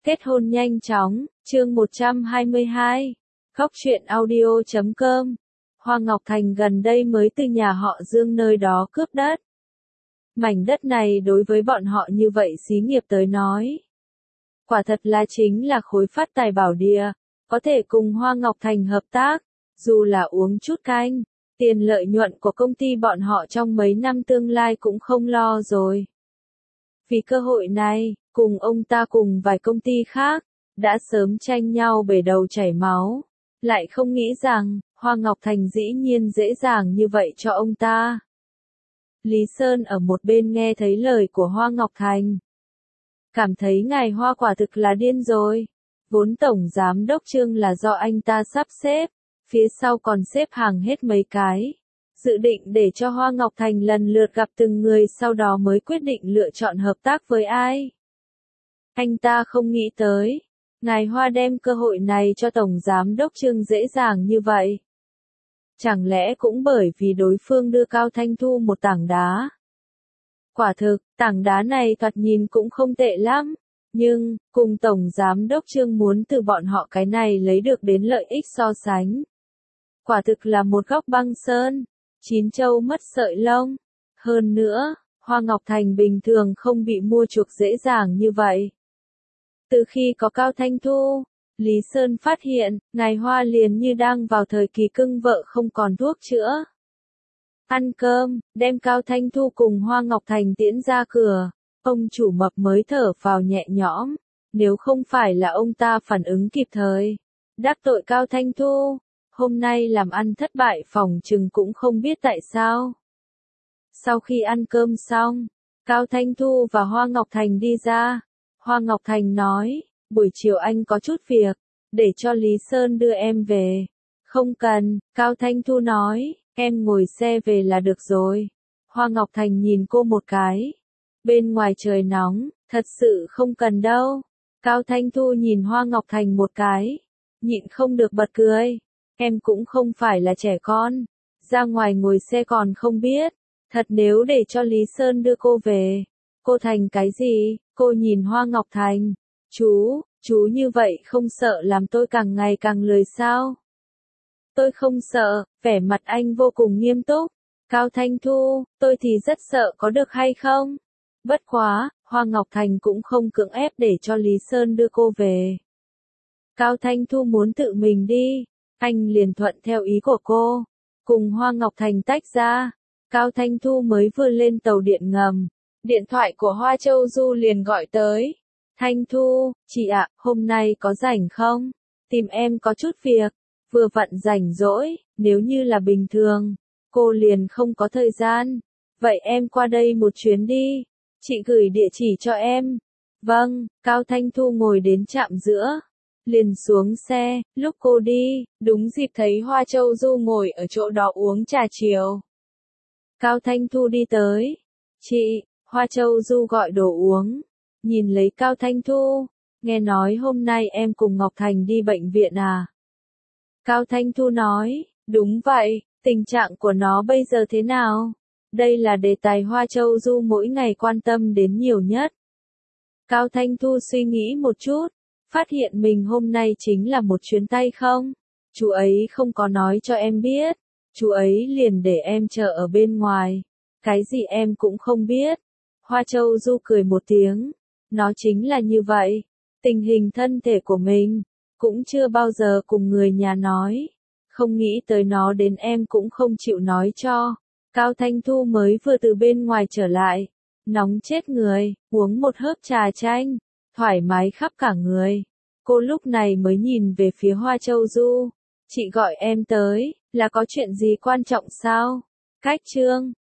Kết hôn nhanh chóng, chương 122. Góc truyện audio.com. Hoa Ngọc Thành gần đây mới từ nhà họ Dương nơi đó cướp đất. Mảnh đất này đối với bọn họ như vậy xí nghiệp tới nói. Quả thật là chính là khối phát tài bảo địa, có thể cùng Hoa Ngọc Thành hợp tác, dù là uống chút canh, tiền lợi nhuận của công ty bọn họ trong mấy năm tương lai cũng không lo rồi. Vì cơ hội này, cùng ông ta cùng vài công ty khác, đã sớm tranh nhau bể đầu chảy máu, lại không nghĩ rằng, Hoa Ngọc Thành dĩ nhiên dễ dàng như vậy cho ông ta. Lý Sơn ở một bên nghe thấy lời của Hoa Ngọc Thành. Cảm thấy ngài Hoa quả thực là điên rồi. Vốn tổng giám đốc Trương là do anh ta sắp xếp, phía sau còn xếp hàng hết mấy cái. Dự định để cho Hoa Ngọc Thành lần lượt gặp từng người sau đó mới quyết định lựa chọn hợp tác với ai. Anh ta không nghĩ tới, ngài Hoa đem cơ hội này cho tổng giám đốc Trương dễ dàng như vậy. Chẳng lẽ cũng bởi vì đối phương đưa Cao Thanh Thu một tảng đá? Quả thực, tảng đá này thoạt nhìn cũng không tệ lắm, nhưng, cùng tổng giám đốc Trương muốn từ bọn họ cái này lấy được đến lợi ích so sánh. Quả thực là một góc băng sơn, chín châu mất sợi lông. Hơn nữa, Hoa Ngọc Thành bình thường không bị mua chuộc dễ dàng như vậy. Từ khi có Cao Thanh Thu, Lý Sơn phát hiện, ngài Hoa liền như đang vào thời kỳ cưng vợ không còn thuốc chữa. Ăn cơm, đem Cao Thanh Thu cùng Hoa Ngọc Thành tiễn ra cửa, ông chủ Mập mới thở phào nhẹ nhõm, nếu không phải là ông ta phản ứng kịp thời, đắc tội Cao Thanh Thu, hôm nay làm ăn thất bại phỏng chừng cũng không biết tại sao. Sau khi ăn cơm xong, Cao Thanh Thu và Hoa Ngọc Thành đi ra, Hoa Ngọc Thành nói, buổi chiều anh có chút việc, để cho Lý Sơn đưa em về. Không cần, Cao Thanh Thu nói, em ngồi xe về là được rồi. Hoa Ngọc Thành nhìn cô một cái. Bên ngoài trời nóng, thật sự không cần đâu. Cao Thanh Thu nhìn Hoa Ngọc Thành một cái, nhịn không được bật cười. Em cũng không phải là trẻ con, ra ngoài ngồi xe còn không biết. Thật nếu để cho Lý Sơn đưa cô về, cô thành cái gì? Cô nhìn Hoa Ngọc Thành. Chú như vậy không sợ làm tôi càng ngày càng lười sao? Tôi không sợ, vẻ mặt anh vô cùng nghiêm túc. Cao Thanh Thu, tôi thì rất sợ có được hay không? Bất quá, Hoa Ngọc Thành cũng không cưỡng ép để cho Lý Sơn đưa cô về. Cao Thanh Thu muốn tự mình đi, anh liền thuận theo ý của cô. Cùng Hoa Ngọc Thành tách ra, Cao Thanh Thu mới vừa lên tàu điện ngầm. Điện thoại của Hoa Châu Du liền gọi tới. Thanh Thu, chị ạ, hôm nay có rảnh không? Tìm em có chút việc. Vừa vặn rảnh rỗi, nếu như là bình thường, cô liền không có thời gian. Vậy em qua đây một chuyến đi. Chị gửi địa chỉ cho em. Vâng, Cao Thanh Thu ngồi đến trạm giữa. Liền xuống xe, lúc cô đi, đúng dịp thấy Hoa Châu Du ngồi ở chỗ đó uống trà chiều. Cao Thanh Thu đi tới. Chị, Hoa Châu Du gọi đồ uống. Nhìn lấy Cao Thanh Thu, nghe nói hôm nay em cùng Ngọc Thành đi bệnh viện à? Cao Thanh Thu nói, đúng vậy, tình trạng của nó bây giờ thế nào? Đây là đề tài Hoa Châu Du mỗi ngày quan tâm đến nhiều nhất. Cao Thanh Thu suy nghĩ một chút, phát hiện mình hôm nay chính là một chuyến tay không? Chú ấy không có nói cho em biết, chú ấy liền để em chờ ở bên ngoài. Cái gì em cũng không biết. Hoa Châu Du cười một tiếng, nó chính là như vậy, tình hình thân thể của mình, cũng chưa bao giờ cùng người nhà nói, không nghĩ tới nó đến em cũng không chịu nói cho. Cao Thanh Thu mới vừa từ bên ngoài trở lại, nóng chết người, uống một hớp trà chanh, thoải mái khắp cả người. Cô lúc này mới nhìn về phía Hoa Châu Du, chị gọi em tới, là có chuyện gì quan trọng sao? Cách Trương,